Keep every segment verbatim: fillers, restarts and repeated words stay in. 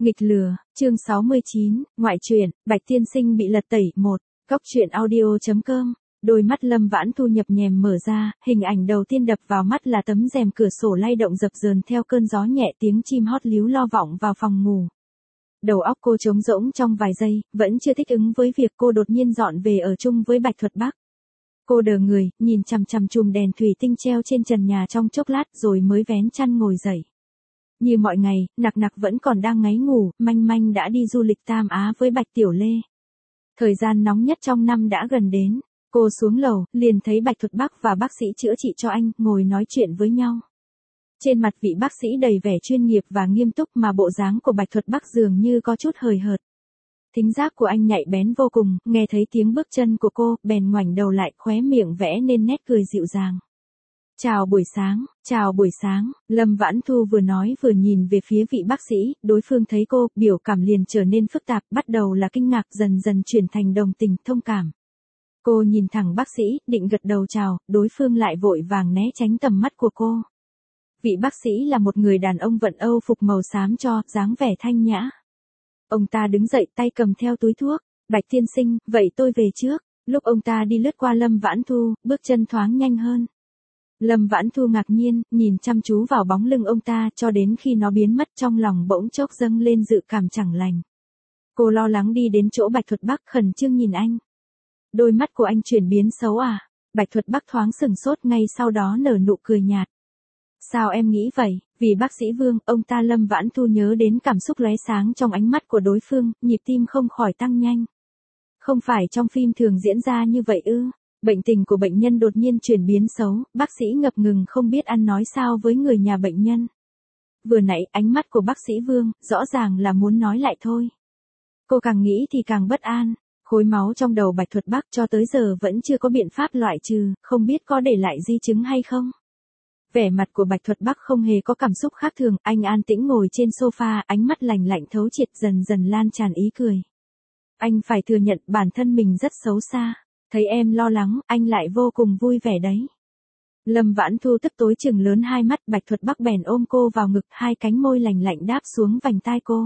Nghịch lừa, chương sáu mươi chín, ngoại truyện, Bạch Tiên Sinh bị lật tẩy một. Cóc truyện audio chấm com. Đôi mắt Lâm Vãn Thu nhập nhèm mở ra, hình ảnh đầu tiên đập vào mắt là tấm rèm cửa sổ lay động dập dờn theo cơn gió nhẹ, tiếng chim hót líu lo vọng vào phòng ngủ. Đầu óc cô trống rỗng trong vài giây, vẫn chưa thích ứng với việc cô đột nhiên dọn về ở chung với Bạch Thuật Bắc. Cô đờ người, nhìn chằm chằm chùm đèn thủy tinh treo trên trần nhà trong chốc lát rồi mới vén chăn ngồi dậy. Như mọi ngày, Nặc Nặc vẫn còn đang ngáy ngủ, Manh Manh đã đi du lịch Tam Á với Bạch Tiểu Lê. Thời gian nóng nhất trong năm đã gần đến, cô xuống lầu, liền thấy Bạch Thuật Bắc và bác sĩ chữa trị cho anh, ngồi nói chuyện với nhau. Trên mặt vị bác sĩ đầy vẻ chuyên nghiệp và nghiêm túc mà bộ dáng của Bạch Thuật Bắc dường như có chút hời hợt. Thính giác của anh nhạy bén vô cùng, nghe thấy tiếng bước chân của cô, bèn ngoảnh đầu lại, khóe miệng vẽ nên nét cười dịu dàng. Chào buổi sáng, chào buổi sáng, Lâm Vãn Thu vừa nói vừa nhìn về phía vị bác sĩ, đối phương thấy cô, biểu cảm liền trở nên phức tạp, bắt đầu là kinh ngạc dần dần chuyển thành đồng tình, thông cảm. Cô nhìn thẳng bác sĩ, định gật đầu chào, đối phương lại vội vàng né tránh tầm mắt của cô. Vị bác sĩ là một người đàn ông vận Âu phục màu xám cho, dáng vẻ thanh nhã. Ông ta đứng dậy, tay cầm theo túi thuốc. Bạch tiên sinh, vậy tôi về trước. Lúc ông ta đi lướt qua Lâm Vãn Thu, bước chân thoáng nhanh hơn. Lâm Vãn Thu ngạc nhiên, nhìn chăm chú vào bóng lưng ông ta cho đến khi nó biến mất, trong lòng bỗng chốc dâng lên dự cảm chẳng lành. Cô lo lắng đi đến chỗ Bạch Thuật Bắc, khẩn trương nhìn anh. Đôi mắt của anh chuyển biến xấu à? Bạch Thuật Bắc thoáng sừng sốt, ngay sau đó nở nụ cười nhạt. Sao em nghĩ vậy? Vì bác sĩ Vương, ông ta Lâm Vãn Thu nhớ đến cảm xúc lóe sáng trong ánh mắt của đối phương, nhịp tim không khỏi tăng nhanh. Không phải trong phim thường diễn ra như vậy ư? Bệnh tình của bệnh nhân đột nhiên chuyển biến xấu, bác sĩ ngập ngừng không biết ăn nói sao với người nhà bệnh nhân. Vừa nãy ánh mắt của bác sĩ Vương, rõ ràng là muốn nói lại thôi. Cô càng nghĩ thì càng bất an, khối máu trong đầu Bạch Thuật Bắc cho tới giờ vẫn chưa có biện pháp loại trừ, không biết có để lại di chứng hay không. Vẻ mặt của Bạch Thuật Bắc không hề có cảm xúc khác thường, anh an tĩnh ngồi trên sofa, ánh mắt lạnh lạnh thấu triệt, dần dần lan tràn ý cười. Anh phải thừa nhận bản thân mình rất xấu xa. Thấy em lo lắng, anh lại vô cùng vui vẻ đấy. Lâm Vãn Thu tức tối chừng lớn hai mắt, Bạch Thuật Bắc bèn ôm cô vào ngực, hai cánh môi lành lạnh đáp xuống vành tai cô.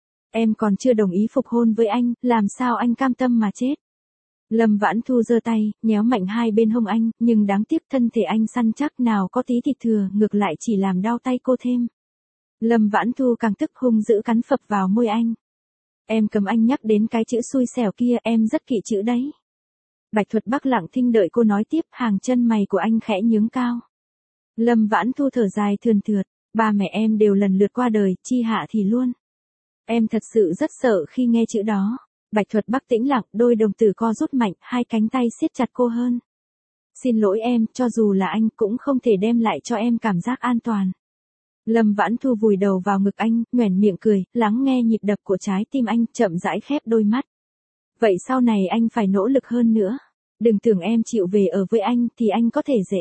Em còn chưa đồng ý phục hôn với anh, làm sao anh cam tâm mà chết? Lâm Vãn Thu giơ tay, nhéo mạnh hai bên hông anh, nhưng đáng tiếc thân thể anh săn chắc nào có tí thịt thừa, ngược lại chỉ làm đau tay cô thêm. Lâm Vãn Thu càng tức, hung dữ cắn phập vào môi anh. Em cầm anh nhắc đến cái chữ xui xẻo kia, em rất kỵ chữ đấy. Bạch Thuật Bắc lặng thinh đợi cô nói tiếp, hàng chân mày của anh khẽ nhướng cao. Lâm Vãn Thu thở dài thườn thượt, ba mẹ em đều lần lượt qua đời, chi hạ thì luôn. Em thật sự rất sợ khi nghe chữ đó. Bạch Thuật Bắc tĩnh lặng, đôi đồng tử co rút mạnh, hai cánh tay siết chặt cô hơn. Xin lỗi em, cho dù là anh cũng không thể đem lại cho em cảm giác an toàn. Lâm Vãn Thu vùi đầu vào ngực anh, nhoẻn miệng cười, lắng nghe nhịp đập của trái tim anh, chậm rãi khép đôi mắt. Vậy sau này anh phải nỗ lực hơn nữa. Đừng tưởng em chịu về ở với anh thì anh có thể dễ.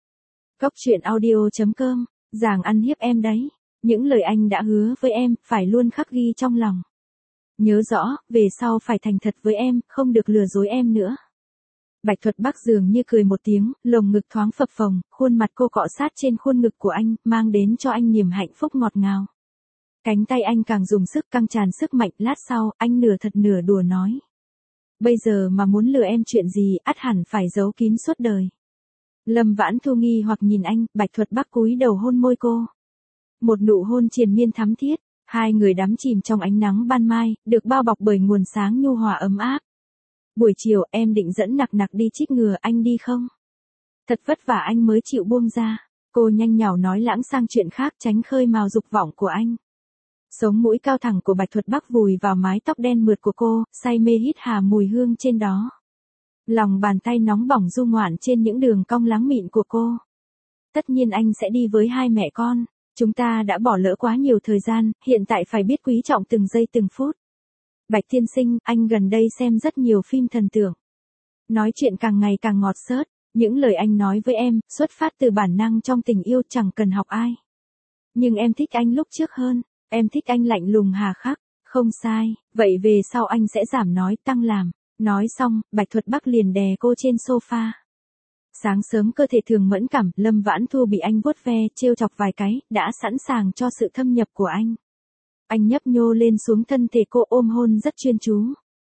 Cóc truyện audio chấm com, Giàng ăn hiếp em đấy. Những lời anh đã hứa với em, phải luôn khắc ghi trong lòng. Nhớ rõ, về sau phải thành thật với em, không được lừa dối em nữa. Bạch Thuật Bắc dường như cười một tiếng, lồng ngực thoáng phập phồng, khuôn mặt cô cọ sát trên khuôn ngực của anh, mang đến cho anh niềm hạnh phúc ngọt ngào. Cánh tay anh càng dùng sức, căng tràn sức mạnh, lát sau, anh nửa thật nửa đùa nói. Bây giờ mà muốn lừa em chuyện gì, ắt hẳn phải giấu kín suốt đời. Lâm Vãn Thu nghi hoặc nhìn anh, Bạch Thuật Bắc cúi đầu hôn môi cô. Một nụ hôn triền miên thắm thiết, hai người đắm chìm trong ánh nắng ban mai, được bao bọc bởi nguồn sáng nhu hòa ấm áp. Buổi chiều em định dẫn Nặc Nặc đi chích ngừa, anh đi không? Thật vất vả anh mới chịu buông ra. Cô nhanh nhảu nói lãng sang chuyện khác, tránh khơi mào dục vọng của anh. Sống mũi cao thẳng của Bạch Thuật Bắc vùi vào mái tóc đen mượt của cô, say mê hít hà mùi hương trên đó. Lòng bàn tay nóng bỏng du ngoạn trên những đường cong láng mịn của cô. Tất nhiên anh sẽ đi với hai mẹ con. Chúng ta đã bỏ lỡ quá nhiều thời gian, hiện tại phải biết quý trọng từng giây từng phút. Bạch tiên sinh, anh gần đây xem rất nhiều phim thần tượng. Nói chuyện càng ngày càng ngọt xớt, những lời anh nói với em, xuất phát từ bản năng trong tình yêu, chẳng cần học ai. Nhưng em thích anh lúc trước hơn, em thích anh lạnh lùng hà khắc, không sai, vậy về sau anh sẽ giảm nói, tăng làm. Nói xong, Bạch Thuật Bắc liền đè cô trên sofa. Sáng sớm cơ thể thường mẫn cảm, Lâm Vãn Thu bị anh vuốt ve, trêu chọc vài cái, đã sẵn sàng cho sự thâm nhập của anh. Anh nhấp nhô lên xuống thân thể cô ôm hôn rất chuyên chú.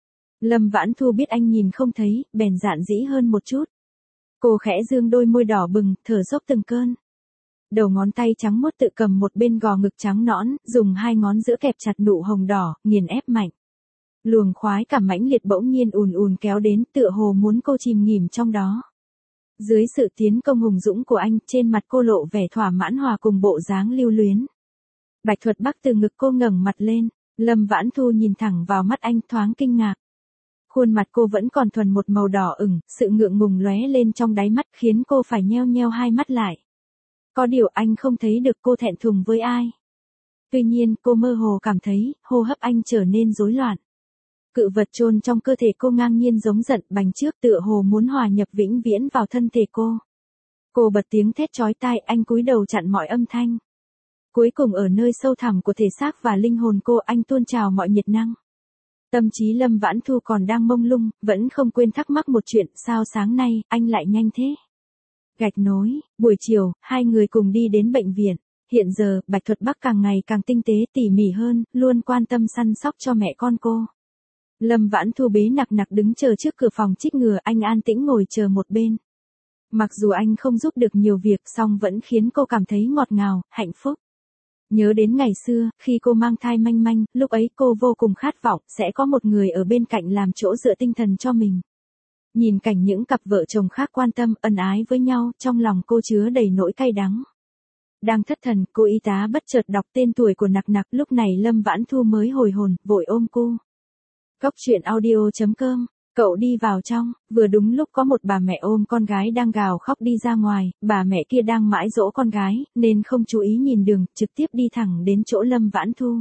Lâm Vãn Thu biết anh nhìn không thấy, bèn dạn dĩ hơn một chút. Cô khẽ dương đôi môi đỏ bừng, thở dốc từng cơn. Đầu ngón tay trắng muốt tự cầm một bên gò ngực trắng nõn, dùng hai ngón giữa kẹp chặt nụ hồng đỏ, nghiền ép mạnh. Luồng khoái cảm mãnh liệt bỗng nhiên ùn ùn kéo đến, tựa hồ muốn cô chìm nghỉm trong đó. Dưới sự tiến công hùng dũng của anh, trên mặt cô lộ vẻ thỏa mãn hòa cùng bộ dáng lưu luyến. Bạch Thuật Bắc từ ngực cô ngẩng mặt lên, Lâm Vãn Thu nhìn thẳng vào mắt anh thoáng kinh ngạc. Khuôn mặt cô vẫn còn thuần một màu đỏ ửng, sự ngượng ngùng lóe lên trong đáy mắt khiến cô phải nheo nheo hai mắt lại. Có điều anh không thấy được cô thẹn thùng với ai. Tuy nhiên cô mơ hồ cảm thấy, hô hấp anh trở nên rối loạn. Cự vật chôn trong cơ thể cô ngang nhiên giống giận bành trước tựa hồ muốn hòa nhập vĩnh viễn vào thân thể cô. Cô bật tiếng thét chói tai, anh cúi đầu chặn mọi âm thanh. Cuối cùng ở nơi sâu thẳm của thể xác và linh hồn cô, anh tuôn trào mọi nhiệt năng. Tâm trí Lâm Vãn Thu còn đang mông lung, vẫn không quên thắc mắc một chuyện, sao sáng nay, anh lại nhanh thế? Gạch nối, buổi chiều, hai người cùng đi đến bệnh viện. Hiện giờ, Bạch Thuật Bắc càng ngày càng tinh tế tỉ mỉ hơn, luôn quan tâm săn sóc cho mẹ con cô. Lâm Vãn Thu bế nặc nặc đứng chờ trước cửa phòng trích ngừa, anh an tĩnh ngồi chờ một bên. Mặc dù anh không giúp được nhiều việc, song vẫn khiến cô cảm thấy ngọt ngào, hạnh phúc. Nhớ đến ngày xưa, khi cô mang thai manh manh, lúc ấy cô vô cùng khát vọng, sẽ có một người ở bên cạnh làm chỗ dựa tinh thần cho mình. Nhìn cảnh những cặp vợ chồng khác quan tâm, ân ái với nhau, trong lòng cô chứa đầy nỗi cay đắng. Đang thất thần, cô y tá bất chợt đọc tên tuổi của nặc nặc, lúc này Lâm Vãn Thu mới hồi hồn, vội ôm cô. Cốc truyện audio chấm com, cậu đi vào trong, vừa đúng lúc có một bà mẹ ôm con gái đang gào khóc đi ra ngoài, bà mẹ kia đang mãi dỗ con gái, nên không chú ý nhìn đường, trực tiếp đi thẳng đến chỗ Lâm Vãn Thu.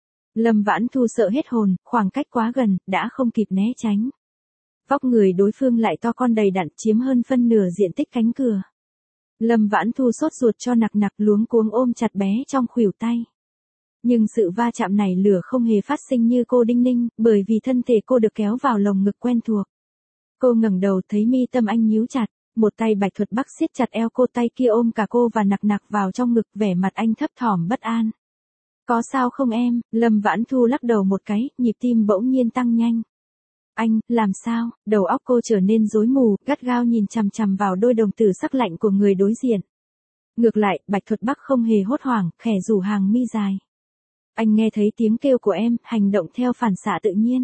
Lâm Vãn Thu sợ hết hồn, khoảng cách quá gần, đã không kịp né tránh. Vóc người đối phương lại to con đầy đặn, chiếm hơn phân nửa diện tích cánh cửa. Lâm Vãn Thu sốt ruột cho nặc nặc, luống cuống ôm chặt bé trong khuỷu tay. Nhưng sự va chạm này lửa không hề phát sinh như cô đinh ninh, bởi vì thân thể cô được kéo vào lồng ngực quen thuộc. Cô ngẩng đầu thấy mi tâm anh nhíu chặt, một tay Bạch Thuật Bắc siết chặt eo cô, tay kia ôm cả cô và nặc nặc vào trong ngực, vẻ mặt anh thấp thỏm bất an. Có sao không em? Lâm Vãn Thu lắc đầu một cái, nhịp tim bỗng nhiên tăng nhanh. Anh, làm sao? Đầu óc cô trở nên rối mù, gắt gao nhìn chằm chằm vào đôi đồng tử sắc lạnh của người đối diện. Ngược lại, Bạch Thuật Bắc không hề hốt hoảng, khẽ rủ hàng mi dài. Anh nghe thấy tiếng kêu của em, hành động theo phản xạ tự nhiên.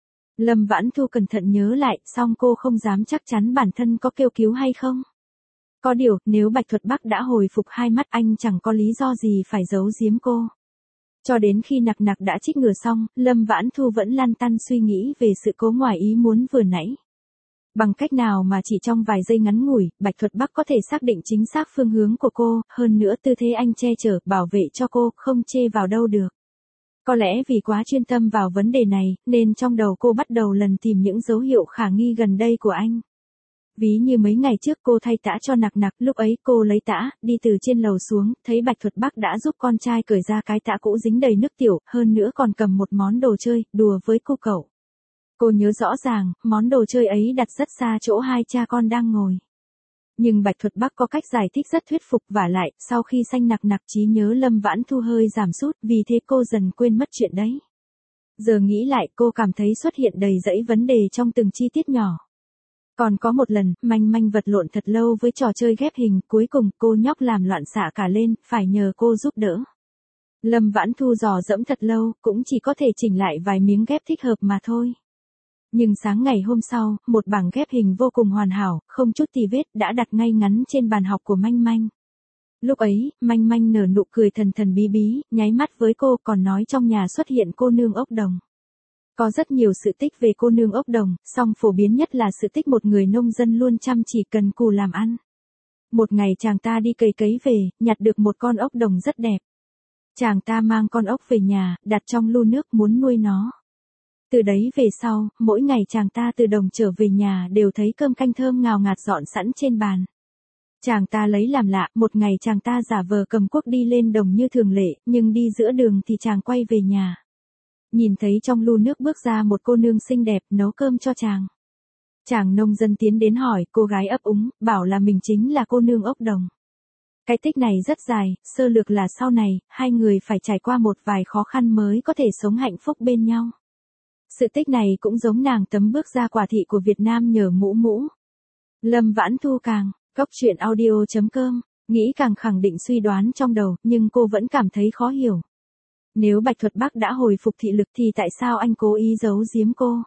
Lâm Vãn Thu cẩn thận nhớ lại, song cô không dám chắc chắn bản thân có kêu cứu hay không. Có điều, nếu Bạch Thuật Bắc đã hồi phục hai mắt, anh chẳng có lý do gì phải giấu giếm cô. Cho đến khi nặc nặc đã trích ngừa xong, Lâm Vãn Thu vẫn lăn tăn suy nghĩ về sự cố ngoài ý muốn vừa nãy. Bằng cách nào mà chỉ trong vài giây ngắn ngủi, Bạch Thuật Bắc có thể xác định chính xác phương hướng của cô, hơn nữa tư thế anh che chở, bảo vệ cho cô, không chê vào đâu được. Có lẽ vì quá chuyên tâm vào vấn đề này, nên trong đầu cô bắt đầu lần tìm những dấu hiệu khả nghi gần đây của anh. Ví như mấy ngày trước cô thay tã cho nặc nặc, lúc ấy cô lấy tã, đi từ trên lầu xuống, thấy Bạch Thuật Bắc đã giúp con trai cởi ra cái tã cũ dính đầy nước tiểu, hơn nữa còn cầm một món đồ chơi, đùa với cô cậu. Cô nhớ rõ ràng, món đồ chơi ấy đặt rất xa chỗ hai cha con đang ngồi. Nhưng Bạch Thuật Bắc có cách giải thích rất thuyết phục, vả lại, sau khi sanh nặc nặc trí nhớ Lâm Vãn Thu hơi giảm sút, vì thế cô dần quên mất chuyện đấy. Giờ nghĩ lại cô cảm thấy xuất hiện đầy dãy vấn đề trong từng chi tiết nhỏ. Còn có một lần, manh manh vật lộn thật lâu với trò chơi ghép hình, cuối cùng cô nhóc làm loạn xạ cả lên, phải nhờ cô giúp đỡ. Lâm Vãn Thu dò dẫm thật lâu, cũng chỉ có thể chỉnh lại vài miếng ghép thích hợp mà thôi. Nhưng sáng ngày hôm sau, một bảng ghép hình vô cùng hoàn hảo, không chút tì vết, đã đặt ngay ngắn trên bàn học của manh manh. Lúc ấy, manh manh nở nụ cười thần thần bí bí, nháy mắt với cô, còn nói trong nhà xuất hiện cô nương ốc đồng. Có rất nhiều sự tích về cô nương ốc đồng, song phổ biến nhất là sự tích một người nông dân luôn chăm chỉ cần cù làm ăn. Một ngày chàng ta đi cày cấy về, nhặt được một con ốc đồng rất đẹp. Chàng ta mang con ốc về nhà, đặt trong lu nước muốn nuôi nó. Từ đấy về sau, mỗi ngày chàng ta từ đồng trở về nhà đều thấy cơm canh thơm ngào ngạt dọn sẵn trên bàn. Chàng ta lấy làm lạ, một ngày chàng ta giả vờ cầm cuốc đi lên đồng như thường lệ, nhưng đi giữa đường thì chàng quay về nhà. Nhìn thấy trong lu nước bước ra một cô nương xinh đẹp nấu cơm cho chàng. Chàng nông dân tiến đến hỏi, cô gái ấp úng, bảo là mình chính là cô nương ốc đồng. Cái tích này rất dài, sơ lược là sau này, hai người phải trải qua một vài khó khăn mới có thể sống hạnh phúc bên nhau. Sự tích này cũng giống nàng tấm bước ra quả thị của Việt Nam nhờ mũ mũ. Lâm Vãn Thu càng, cốc truyện audio chấm com, nghĩ càng khẳng định suy đoán trong đầu, nhưng cô vẫn cảm thấy khó hiểu. Nếu Bạch Thuật Bắc đã hồi phục thị lực thì tại sao anh cố ý giấu giếm cô?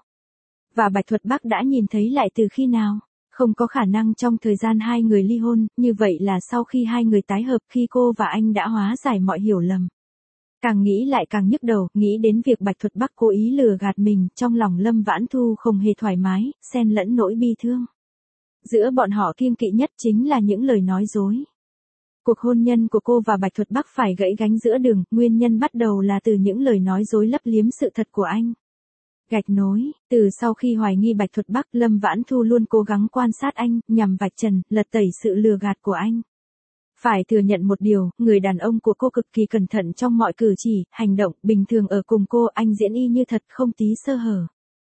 Và Bạch Thuật Bắc đã nhìn thấy lại từ khi nào? Không có khả năng trong thời gian hai người ly hôn, như vậy là sau khi hai người tái hợp khi cô và anh đã hóa giải mọi hiểu lầm. Càng nghĩ lại càng nhức đầu, nghĩ đến việc Bạch Thuật Bắc cố ý lừa gạt mình, trong lòng Lâm Vãn Thu không hề thoải mái, xen lẫn nỗi bi thương. Giữa bọn họ kiêng kỵ nhất chính là những lời nói dối. Cuộc hôn nhân của cô và Bạch Thuật Bắc phải gãy gánh giữa đường, nguyên nhân bắt đầu là từ những lời nói dối lấp liếm sự thật của anh. Gạch nối, từ sau khi hoài nghi Bạch Thuật Bắc, Lâm Vãn Thu luôn cố gắng quan sát anh, nhằm vạch trần, lật tẩy sự lừa gạt của anh. Phải thừa nhận một điều, người đàn ông của cô cực kỳ cẩn thận trong mọi cử chỉ, hành động, bình thường ở cùng cô, anh diễn y như thật không tí sơ hở.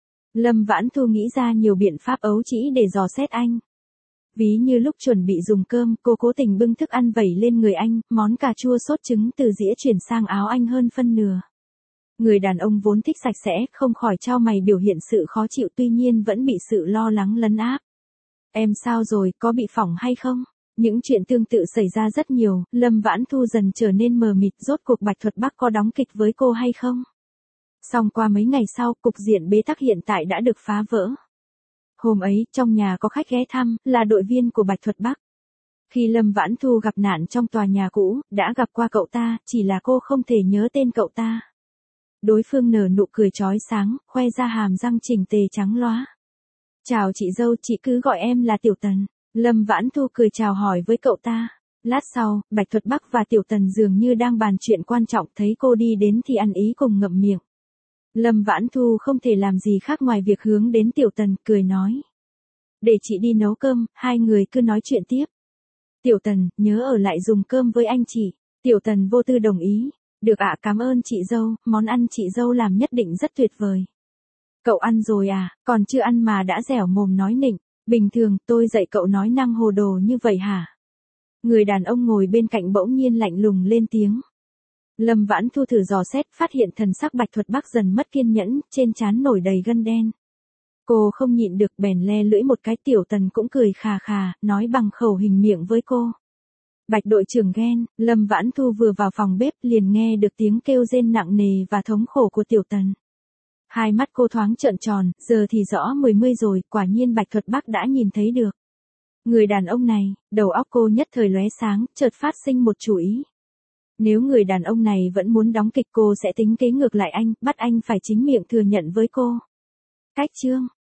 Lâm Vãn Thu nghĩ ra nhiều biện pháp ấu trĩ để dò xét anh. Ví như lúc chuẩn bị dùng cơm, cô cố tình bưng thức ăn vẩy lên người anh, món cà chua sốt trứng từ dĩa chuyển sang áo anh hơn phân nửa. Người đàn ông vốn thích sạch sẽ, không khỏi chau mày biểu hiện sự khó chịu, tuy nhiên vẫn bị sự lo lắng lấn áp. Em sao rồi, có bị phỏng hay không? Những chuyện tương tự xảy ra rất nhiều, Lâm Vãn Thu dần trở nên mờ mịt, rốt cuộc Bạch Thuật Bắc có đóng kịch với cô hay không? Xong qua mấy ngày sau, cục diện bế tắc hiện tại đã được phá vỡ. Hôm ấy, trong nhà có khách ghé thăm, là đội viên của Bạch Thuật Bắc. Khi Lâm Vãn Thu gặp nạn trong tòa nhà cũ, đã gặp qua cậu ta, chỉ là cô không thể nhớ tên cậu ta. Đối phương nở nụ cười chói sáng, khoe ra hàm răng chỉnh tề trắng loá. Chào chị dâu, chị cứ gọi em là Tiểu Tần. Lâm Vãn Thu cười chào hỏi với cậu ta. Lát sau, Bạch Thuật Bắc và Tiểu Tần dường như đang bàn chuyện quan trọng, thấy cô đi đến thì ăn ý cùng ngậm miệng. Lâm Vãn Thu không thể làm gì khác ngoài việc hướng đến Tiểu Tần, cười nói. Để chị đi nấu cơm, hai người cứ nói chuyện tiếp. Tiểu Tần, nhớ ở lại dùng cơm với anh chị. Tiểu Tần vô tư đồng ý. Được ạ, cảm ơn chị dâu, món ăn chị dâu làm nhất định rất tuyệt vời. Cậu ăn rồi à, còn chưa ăn mà đã dẻo mồm nói nịnh. Bình thường, tôi dạy cậu nói năng hồ đồ như vậy hả? Người đàn ông ngồi bên cạnh bỗng nhiên lạnh lùng lên tiếng. Lâm Vãn Thu thử dò xét, phát hiện thần sắc Bạch Thuật Bắc dần mất kiên nhẫn, trên trán nổi đầy gân đen. Cô không nhịn được bèn le lưỡi một cái. Tiểu Tần cũng cười khà khà, nói bằng khẩu hình miệng với cô. Bạch đội trưởng ghen, Lâm Vãn Thu vừa vào phòng bếp liền nghe được tiếng kêu rên nặng nề và thống khổ của Tiểu Tần. Hai mắt cô thoáng trợn tròn, giờ thì rõ mười mươi rồi, quả nhiên Bạch Thuật Bắc đã nhìn thấy được. Người đàn ông này, đầu óc cô nhất thời lóe sáng, chợt phát sinh một chủ ý. Nếu người đàn ông này vẫn muốn đóng kịch, cô sẽ tính kế ngược lại anh, bắt anh phải chính miệng thừa nhận với cô. Cách chương